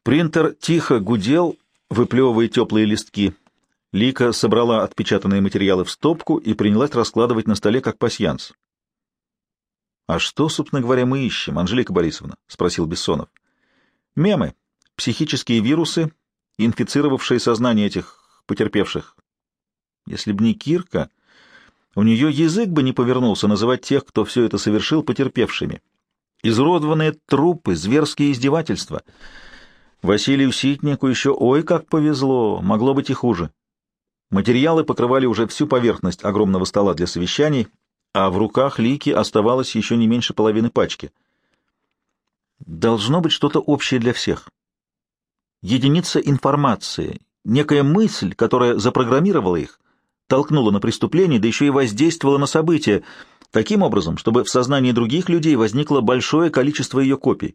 Принтер тихо гудел, выплевывая теплые листки. Лика собрала отпечатанные материалы в стопку и принялась раскладывать на столе как пасьянс. — А что, собственно говоря, мы ищем, Анжелика Борисовна? — спросил Бессонов. — Мемы, психические вирусы, инфицировавшие сознание этих потерпевших. Если б не Кирка, у нее язык бы не повернулся называть тех, кто все это совершил, потерпевшими. Изуродованные трупы, зверские издевательства. Василию Ситнику еще ой как повезло, могло быть и хуже. Материалы покрывали уже всю поверхность огромного стола для совещаний, а в руках Лики оставалось еще не меньше половины пачки. Должно быть что-то общее для всех. Единица информации, некая мысль, которая запрограммировала их, толкнула на преступление, да еще и воздействовала на события, таким образом, чтобы в сознании других людей возникло большое количество ее копий.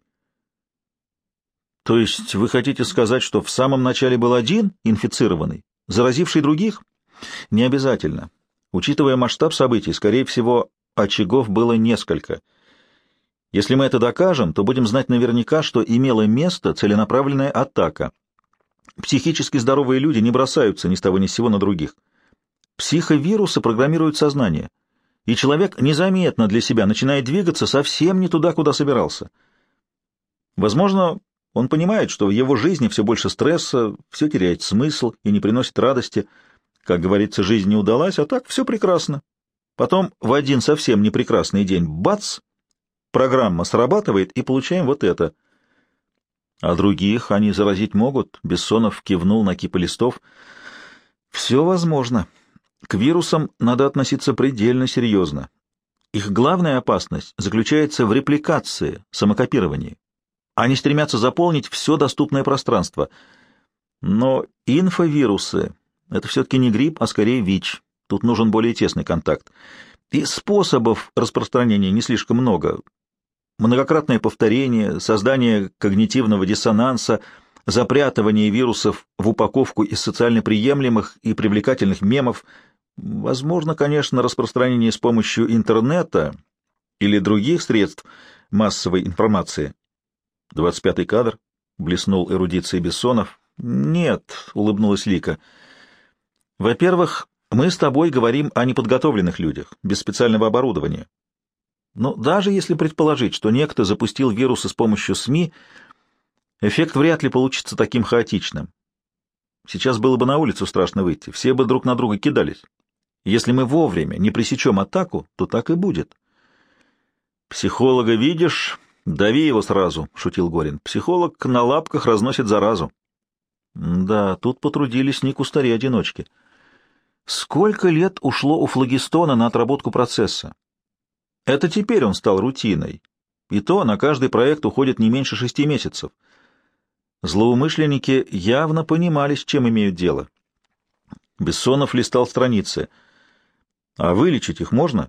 То есть вы хотите сказать, что в самом начале был один инфицированный, заразивший других? Не обязательно. Учитывая масштаб событий, скорее всего, очагов было несколько. Если мы это докажем, то будем знать наверняка, что имела место целенаправленная атака. Психически здоровые люди не бросаются ни с того ни с сего на других. Психовирусы программируют сознание, и человек незаметно для себя начинает двигаться совсем не туда, куда собирался. Возможно, он понимает, что в его жизни все больше стресса, все теряет смысл и не приносит радости. Как говорится, жизнь не удалась, а так все прекрасно. Потом в один совсем непрекрасный день — бац! Программа срабатывает, и получаем вот это. А других они заразить могут? Бессонов кивнул на кипы листов. Все возможно. К вирусам надо относиться предельно серьезно. Их главная опасность заключается в репликации, самокопировании. Они стремятся заполнить все доступное пространство. Но инфовирусы — это все-таки не грипп, а скорее ВИЧ. Тут нужен более тесный контакт. И способов распространения не слишком много. Многократное повторение, создание когнитивного диссонанса, запрятывание вирусов в упаковку из социально приемлемых и привлекательных мемов. Возможно, конечно, распространение с помощью интернета или других средств массовой информации. 25-й кадр, блеснул эрудицией Бессонов. Нет, улыбнулась Лика. Во-первых, мы с тобой говорим о неподготовленных людях, без специального оборудования. Но даже если предположить, что некто запустил вирусы с помощью СМИ, эффект вряд ли получится таким хаотичным. Сейчас было бы на улицу страшно выйти, все бы друг на друга кидались. Если мы вовремя не пресечем атаку, то так и будет. «Психолога видишь, дави его сразу», — шутил Горин. «Психолог на лапках разносит заразу». Да, тут потрудились не кустари-одиночки. Сколько лет ушло у флагистона на отработку процесса? Это теперь он стал рутиной. И то на каждый проект уходит не меньше 6 месяцев. Злоумышленники явно понимали, с чем имеют дело. Бессонов листал страницы. А вылечить их можно?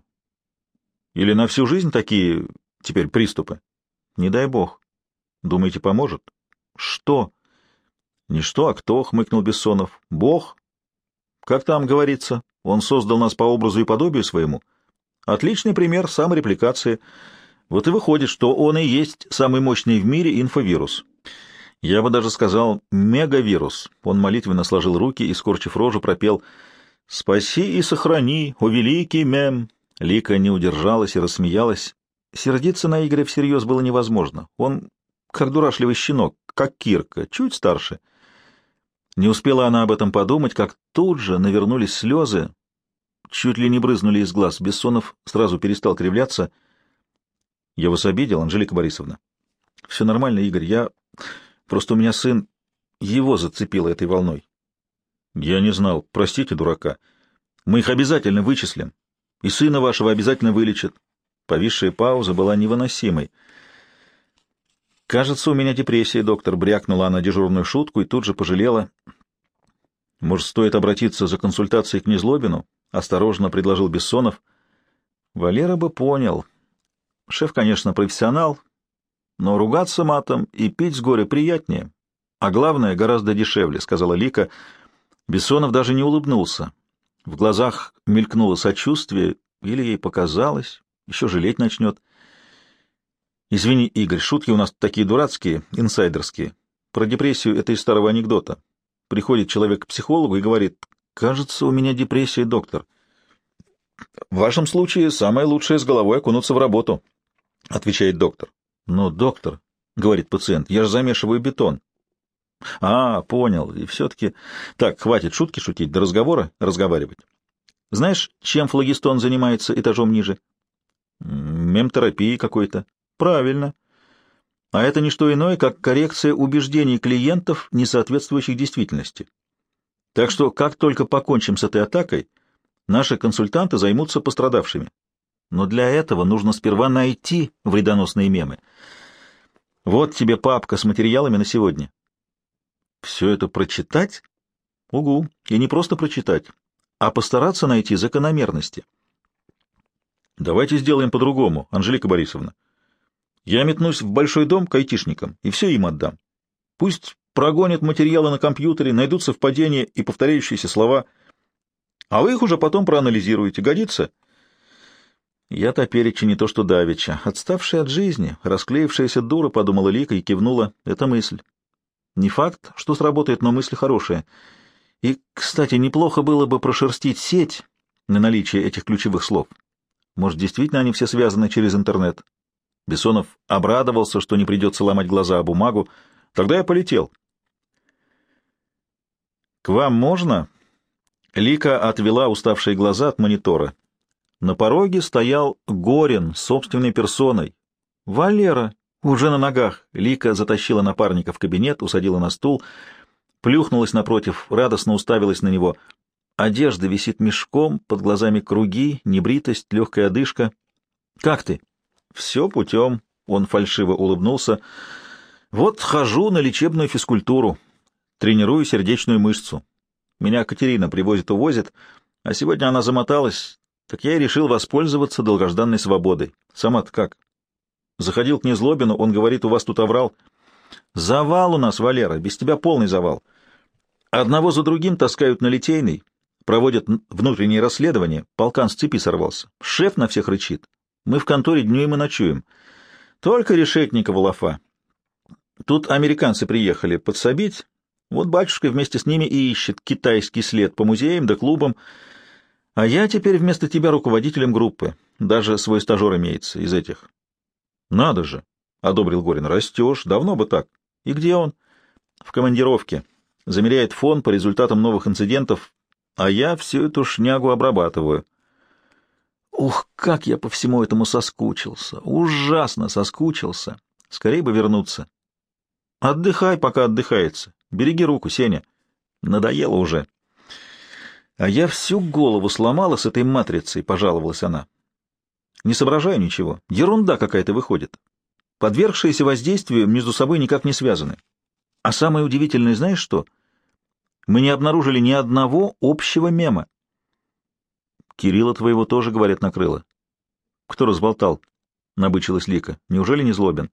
Или на всю жизнь такие теперь приступы? Не дай бог. Думаете, поможет? Что? Не что, а кто, хмыкнул Бессонов. Бог? Как там говорится, он создал нас по образу и подобию своему. Отличный пример саморепликации. Вот и выходит, что он и есть самый мощный в мире инфовирус. Я бы даже сказал мегавирус. Он молитвенно сложил руки и, скорчив рожу, пропел «Спаси и сохрани, о великий мем». Лика не удержалась и рассмеялась. Сердиться на Игоря всерьез было невозможно. Он как дурашливый щенок, как Кирка, чуть старше. Не успела она об этом подумать, как тут же навернулись слезы, чуть ли не брызнули из глаз. Бессонов сразу перестал кривляться. — Я вас обидел, Анжелика Борисовна? — Все нормально, Игорь. Просто у меня сын... Его зацепило этой волной. — Я не знал. Простите, дурака. Мы их обязательно вычислим. И сына вашего обязательно вылечат. Повисшая пауза была невыносимой. — Кажется, у меня депрессия, доктор. Брякнула она дежурную шутку и тут же пожалела. — Может, стоит обратиться за консультацией к Незлобину? — осторожно предложил Бессонов. Валера бы понял. Шеф, конечно, профессионал, но ругаться матом и пить с горя приятнее. А главное, гораздо дешевле, — сказала Лика. Бессонов даже не улыбнулся. В глазах мелькнуло сочувствие, или ей показалось, еще жалеть начнет. — Извини, Игорь, шутки у нас такие дурацкие, инсайдерские. Про депрессию это из старого анекдота. Приходит человек к психологу и говорит: «Кажется, у меня депрессия, доктор». «В вашем случае самое лучшее с головой окунуться в работу», — отвечает доктор. «Но, доктор, — говорит пациент, — я же замешиваю бетон». «А, понял, и все-таки...» «Так, хватит шутки шутить, до разговора разговаривать. Знаешь, чем флогистон занимается этажом ниже?» «Мемтерапией какой-то». «Правильно. А это не что иное, как коррекция убеждений клиентов, не соответствующих действительности. Так что, как только покончим с этой атакой, наши консультанты займутся пострадавшими. Но для этого нужно сперва найти вредоносные мемы. Вот тебе папка с материалами на сегодня». «Все это прочитать?» «Угу. И не просто прочитать, а постараться найти закономерности». «Давайте сделаем по-другому, Анжелика Борисовна. Я метнусь в большой дом к айтишникам и все им отдам. Пусть прогонят материалы на компьютере, найдут совпадения и повторяющиеся слова, а вы их уже потом проанализируете. Годится?» «Я топереча не то что давеча. Отставшая от жизни, расклеившаяся дура», — подумала Лика и кивнула. «Это мысль. Не факт, что сработает, но мысль хорошая. И, кстати, неплохо было бы прошерстить сеть на наличие этих ключевых слов. Может, действительно они все связаны через интернет?» Бессонов обрадовался, что не придется ломать глаза о бумагу. «Тогда я полетел». «К вам можно?» Лика отвела уставшие глаза от монитора. На пороге стоял Горин собственной персоной. «Валера!» Уже на ногах. Лика затащила напарника в кабинет, усадила на стул, плюхнулась напротив, радостно уставилась на него. Одежда висит мешком, под глазами круги, небритость, легкая одышка. «Как ты?» «Все путем», — он фальшиво улыбнулся. «Вот хожу на лечебную физкультуру, тренирую сердечную мышцу. Меня Катерина привозит-увозит, а сегодня она замоталась, так я и решил воспользоваться долгожданной свободой. Сама-то как?» Заходил к Незлобину, он говорит: «У вас тут оврал». «Завал у нас, Валера, без тебя полный завал. Одного за другим таскают на Литейный, проводят внутренние расследования, полкан с цепи сорвался. Шеф на всех рычит. Мы в конторе днюем и ночуем. Только Решетникова лафа. Тут американцы приехали подсобить, вот батюшка вместе с ними и ищет китайский след по музеям да клубам, а я теперь вместо тебя руководителем группы, даже свой стажер имеется из этих». «Надо же!» — одобрил Горин. «Растешь. Давно бы так. И где он?» «В командировке. Замеряет фон по результатам новых инцидентов, а я всю эту шнягу обрабатываю». «Ух, как я по всему этому соскучился! Ужасно соскучился! Скорее бы вернуться!» «Отдыхай, пока отдыхается. Береги руку, Сеня. Надоело уже». «А я всю голову сломала с этой матрицей», — пожаловалась она. «Не соображаю ничего. Ерунда какая-то выходит. Подвергшиеся воздействию между собой никак не связаны. А самое удивительное, знаешь что? Мы не обнаружили ни одного общего мема». «Кирилла твоего тоже, говорят, накрыло». «Кто разболтал?» — набычилась Лика. «Неужели не Злобин?»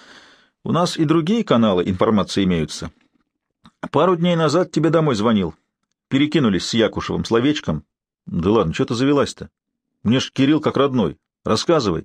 «У нас и другие каналы информации имеются. Пару дней назад тебе домой звонил. Перекинулись с Якушевым словечком». «Да ладно, что ты завелась-то? Мне ж Кирилл как родной. Рассказывай».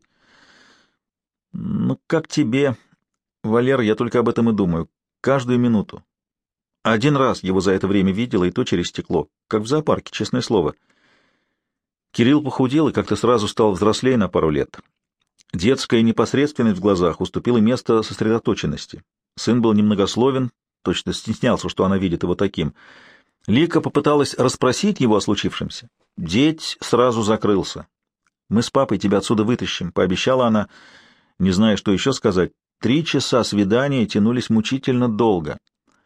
«Ну, как тебе, Валер, я только об этом и думаю. Каждую минуту. Один раз его за это время видела, и то через стекло. Как в зоопарке, честное слово». Кирилл похудел и как-то сразу стал взрослее на пару лет. Детская непосредственность в глазах уступила место сосредоточенности. Сын был немногословен, точно стеснялся, что она видит его таким. Лика попыталась расспросить его о случившемся. Деть сразу закрылся. «Мы с папой тебя отсюда вытащим», — пообещала она, не зная, что еще сказать. 3 часа свидания тянулись мучительно долго.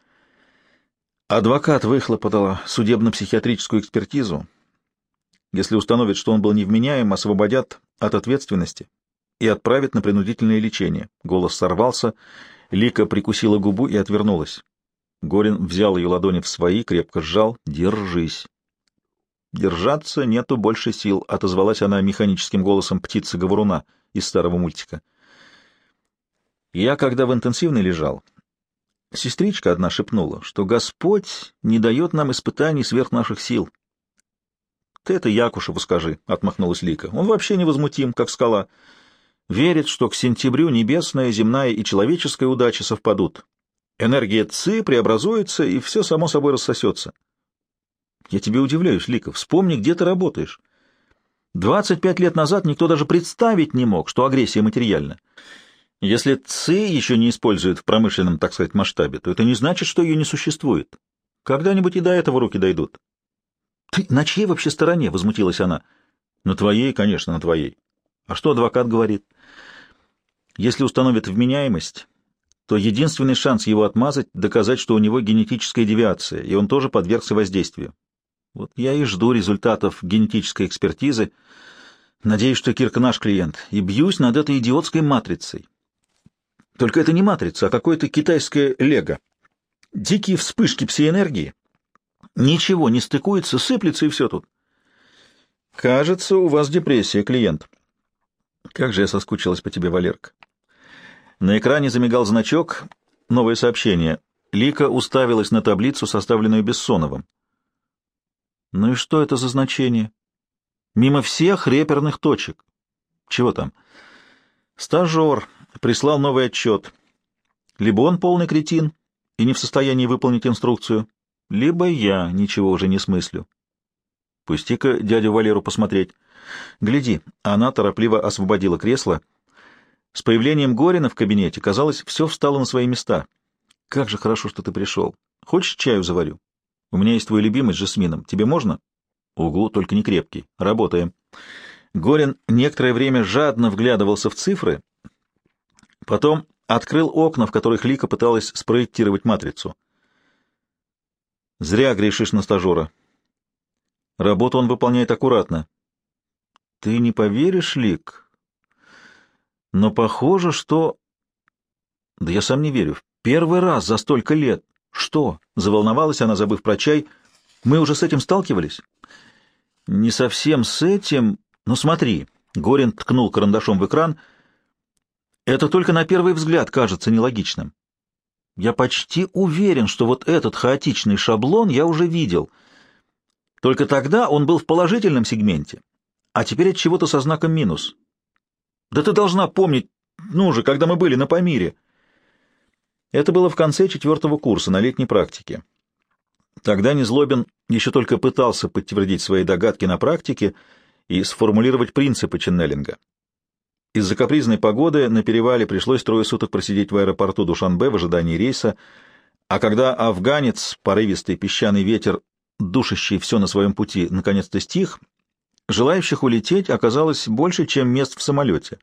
Адвокат выхлопотала судебно-психиатрическую экспертизу. Если установят, что он был невменяем, освободят от ответственности и отправят на принудительное лечение. Голос сорвался, Лика прикусила губу и отвернулась. Горин взял ее ладони в свои, крепко сжал. «Держись». «Держаться нету больше сил», — отозвалась она механическим голосом птицы-говоруна из старого мультика. «Я, когда в интенсивной лежал, сестричка одна шепнула, что Господь не дает нам испытаний сверх наших сил». «Ты это Якушеву скажи», — отмахнулась Лика. «Он вообще невозмутим, как скала. Верит, что к сентябрю небесная, земная и человеческая удача совпадут. Энергия ЦИ преобразуется, и все само собой рассосется. Я тебе удивляюсь, Лика, вспомни, где ты работаешь. 25 лет назад никто даже представить не мог, что агрессия материальна. Если ЦИ еще не используют в промышленном, так сказать, масштабе, то это не значит, что ее не существует. Когда-нибудь и до этого руки дойдут. — Ты на чьей вообще стороне? — возмутилась она. — На твоей, конечно, на твоей. А что адвокат говорит? Если установят вменяемость, то единственный шанс его отмазать — доказать, что у него генетическая девиация, и он тоже подвергся воздействию. Вот я и жду результатов генетической экспертизы. Надеюсь, что Кирка наш клиент, и бьюсь над этой идиотской матрицей. Только это не матрица, а какое-то китайское лего. Дикие вспышки псиэнергии. Ничего не стыкуется, сыплется, и все тут. Кажется, у вас депрессия, клиент. Как же я соскучилась по тебе, Валерка. На экране замигал значок. Новое сообщение. Лика уставилась на таблицу, составленную Бессоновым. Ну и что это за значение? Мимо всех реперных точек. Чего там? Стажер прислал новый отчет. Либо он полный кретин и не в состоянии выполнить инструкцию, либо я ничего уже не смыслю. Пусти-ка дядю Валеру посмотреть. Гляди, она торопливо освободила кресло. С появлением Горина в кабинете, казалось, все встало на свои места. Как же хорошо, что ты пришел. Хочешь, чаю заварю? У меня есть твой любимый с жасмином. Тебе можно? Угу, только не крепкий. Работаем. Горин некоторое время жадно вглядывался в цифры, потом открыл окна, в которых Лика пыталась спроектировать матрицу. Зря грешишь на стажера. Работу он выполняет аккуратно. Ты не поверишь, Лик, но похоже, что... Да я сам не верю. Первый раз за столько лет. Что? Заволновалась она, забыв про чай. Мы уже с этим сталкивались? Не совсем с этим, но смотри. Горин ткнул карандашом в экран. Это только на первый взгляд кажется нелогичным. Я почти уверен, что вот этот хаотичный шаблон я уже видел. Только тогда он был в положительном сегменте, а теперь от чего-то со знаком минус. Да ты должна помнить, ну же, когда мы были на Памире. Это было в конце 4-го курса на летней практике. Тогда Незлобин еще только пытался подтвердить свои догадки на практике и сформулировать принципы ченнелинга. Из-за капризной погоды на перевале пришлось 3 суток просидеть в аэропорту Душанбе в ожидании рейса, а когда афганец, порывистый песчаный ветер, душащий все на своем пути, наконец-то стих, желающих улететь оказалось больше, чем мест в самолете.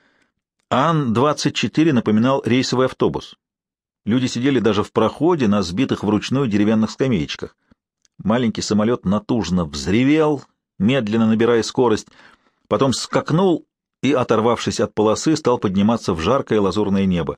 Ан-24 напоминал рейсовый автобус. Люди сидели даже в проходе на сбитых вручную деревянных скамеечках. Маленький самолет натужно взревел, медленно набирая скорость, потом скакнул и, оторвавшись от полосы, стал подниматься в жаркое лазурное небо.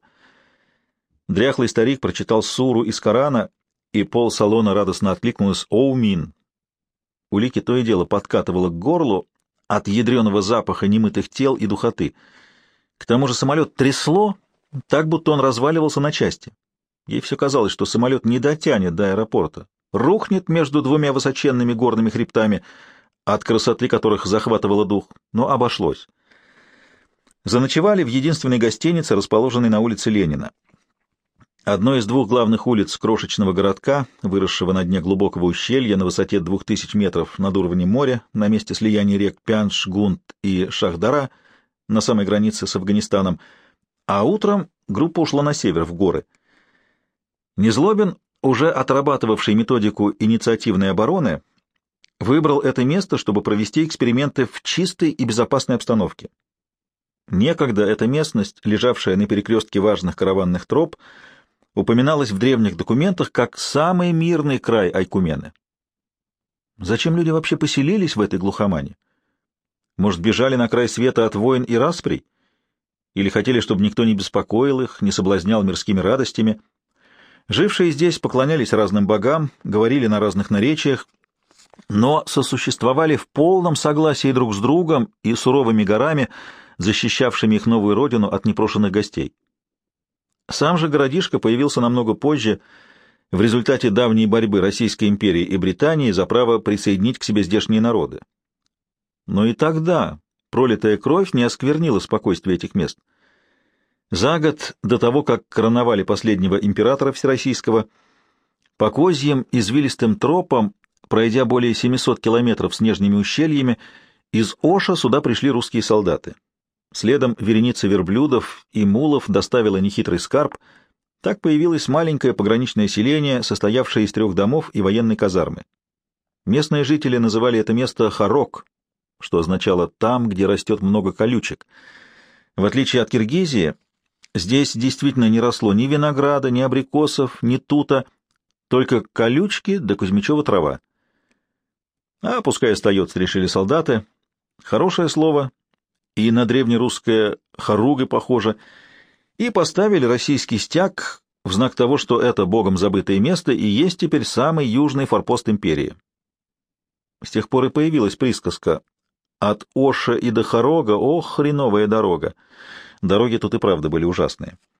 Дряхлый старик прочитал суру из Корана, и пол салона радостно откликнулось «Оумин». У Лики то и дело подкатывало к горлу от ядреного запаха немытых тел и духоты. К тому же самолет трясло, так будто он разваливался на части. Ей все казалось, что самолет не дотянет до аэропорта, рухнет между двумя высоченными горными хребтами, от красоты которых захватывало дух, но обошлось. Заночевали в единственной гостинице, расположенной на улице Ленина. Одной из 2 главных улиц крошечного городка, выросшего на дне глубокого ущелья на высоте 2000 метров над уровнем моря, на месте слияния рек Пянш, Гунд и Шахдара, на самой границе с Афганистаном, а утром группа ушла на север, в горы. Незлобин, уже отрабатывавший методику инициативной обороны, выбрал это место, чтобы провести эксперименты в чистой и безопасной обстановке. Некогда эта местность, лежавшая на перекрестке важных караванных троп, упоминалась в древних документах как самый мирный край Айкумены. Зачем люди вообще поселились в этой глухомане? Может, бежали на край света от войн и расприй? Или хотели, чтобы никто не беспокоил их, не соблазнял мирскими радостями? Жившие здесь поклонялись разным богам, говорили на разных наречиях, но сосуществовали в полном согласии друг с другом и суровыми горами, защищавшими их новую родину от непрошенных гостей. Сам же городишко появился намного позже, в результате давней борьбы Российской империи и Британии за право присоединить к себе здешние народы. Но и тогда пролитая кровь не осквернила спокойствие этих мест. За год до того, как короновали последнего императора Всероссийского, по козьим извилистым тропам, пройдя более 700 километров снежными ущельями, из Оша сюда пришли русские солдаты. Следом вереница верблюдов и мулов доставила нехитрый скарб. Так появилось маленькое пограничное селение, состоявшее из 3 домов и военной казармы. Местные жители называли это место Хорог, что означало «там, где растет много колючек». В отличие от Киргизии, здесь действительно не росло ни винограда, ни абрикосов, ни тута, только колючки да кузьмичева трава. А пускай остается, решили солдаты. Хорошее слово, и на древнерусское «хоруга» похоже, и поставили российский стяг в знак того, что это богом забытое место и есть теперь самый южный форпост империи. С тех пор и появилась присказка «От Оша и до Хорога, ох, хреновая дорога». Дороги тут и правда были ужасные.